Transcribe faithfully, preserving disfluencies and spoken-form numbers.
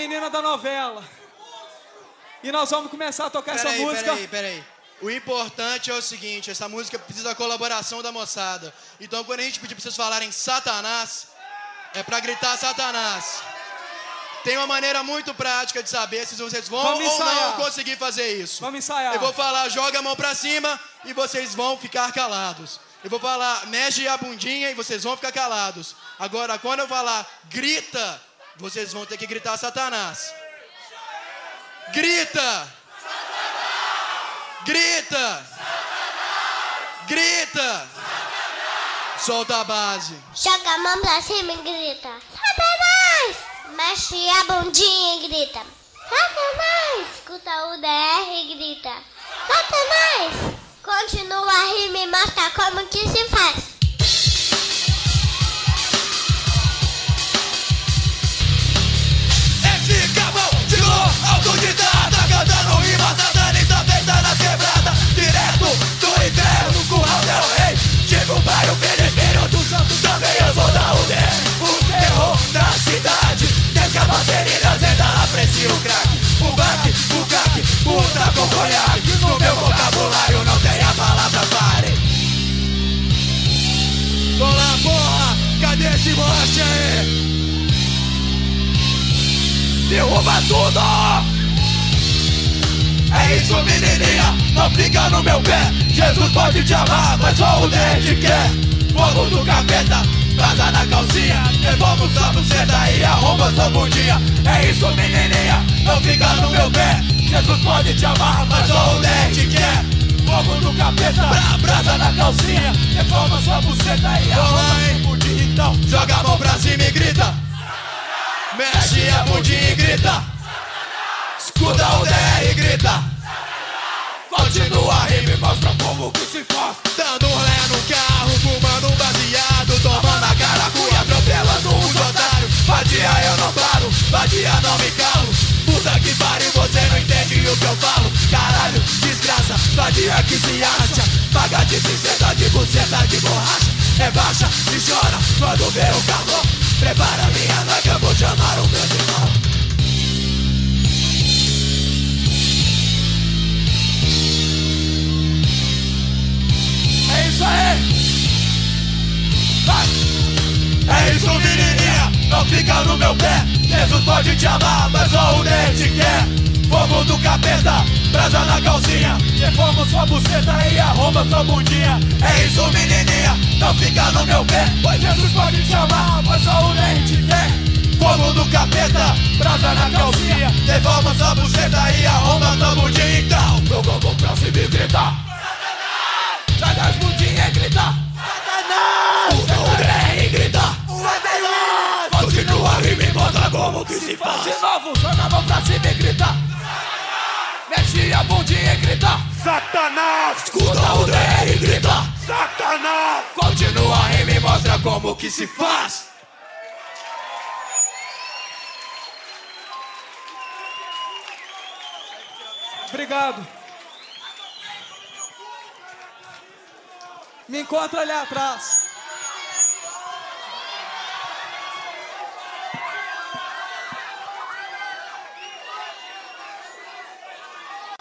menina da novela. E nós vamos começar a tocar pera essa aí, música. Peraí, peraí. O importante é o seguinte, essa música precisa da colaboração da moçada. Então quando a gente pedir pra vocês falarem Satanás, é pra gritar Satanás. Tem uma maneira muito prática de saber se vocês vão Vamos ou ensaiar. não conseguir fazer isso. Vamos ensaiar. Eu vou falar, joga a mão pra cima e vocês vão ficar calados. Eu vou falar, mexe a bundinha e vocês vão ficar calados. Agora, quando eu falar, grita, vocês vão ter que gritar Satanás. Grita! Grita! Satanás! Grita! Satanás! Solta a base. Joga a mão pra cima e grita Satanás! Mexe a bundinha e grita Satanás! Escuta o D R e grita Satanás! Continua a rima e mostra como que se faz. Esse cabão chegou autodidata, cantando rima satanista feita nas quebradas. Direto do inferno, curral del rei. Chego para o feiticeiro do santo, também eu vou dar o D R. O terror da cidade, desca a bateria, zenda, aprecia o crack. O baque, o caque, puta com conhaque. No meu vocabulário não tem a palavra pare. Olá, porra, cadê esse moche aí? Derruba tudo! É isso, menininha, não fica no meu pé. Jesus pode te amar, mas só o dente quer. Fogo do capeta, brasa na calcinha. Devolve sua buceta e arromba sua bundinha. É isso, menininha, não fica no meu pé. Jesus pode te amar, mas só o dente quer. Fogo do capeta, Bra brasa na calcinha. Devolve sua buceta e arromba sua bundinha. Então, joga a mão pra cima e grita. Mexe a bundinha e grita. Escuta o D R e grita. Continua a rima e mostra como que se faz. Dando um ré no carro, fumando um baseado, tomando a caracuia, atropelando os otários. Vadia eu não paro, vadia não me calo. Puta que pariu, você não entende o que eu falo. Caralho, desgraça, vadia que se acha. Paga de pinceta, de buceta, de borracha. Rebaixa e chora quando vê o calor. Prepara minha noite, eu vou chamar o meu irmão. É isso aí! Vai! É isso, menininha, não fica no meu pé. Jesus pode te amar, mas só o dente quer. Fogo do capeta, brasa na calcinha. Deforma sua buceta e arromba sua bundinha. É isso, menininha, não fica no meu pé. Pois Jesus pode te amar, mas só o dente quer. Fogo do capeta, brasa na calcinha. Deforma sua buceta e arromba sua bundinha. Então, eu vou pra cima e grita Joga as bundinhas e grita Satanás! Usa o D R e grita Satanás! Continua a rima e mostra como que se faz. De novo, joga a mão pra cima e grita Satanás! Mexe a bundinha e grita Satanás! Escuta o D R e grita Satanás! Continua a rima e mostra como que se faz. Obrigado. Me encontra ali atrás.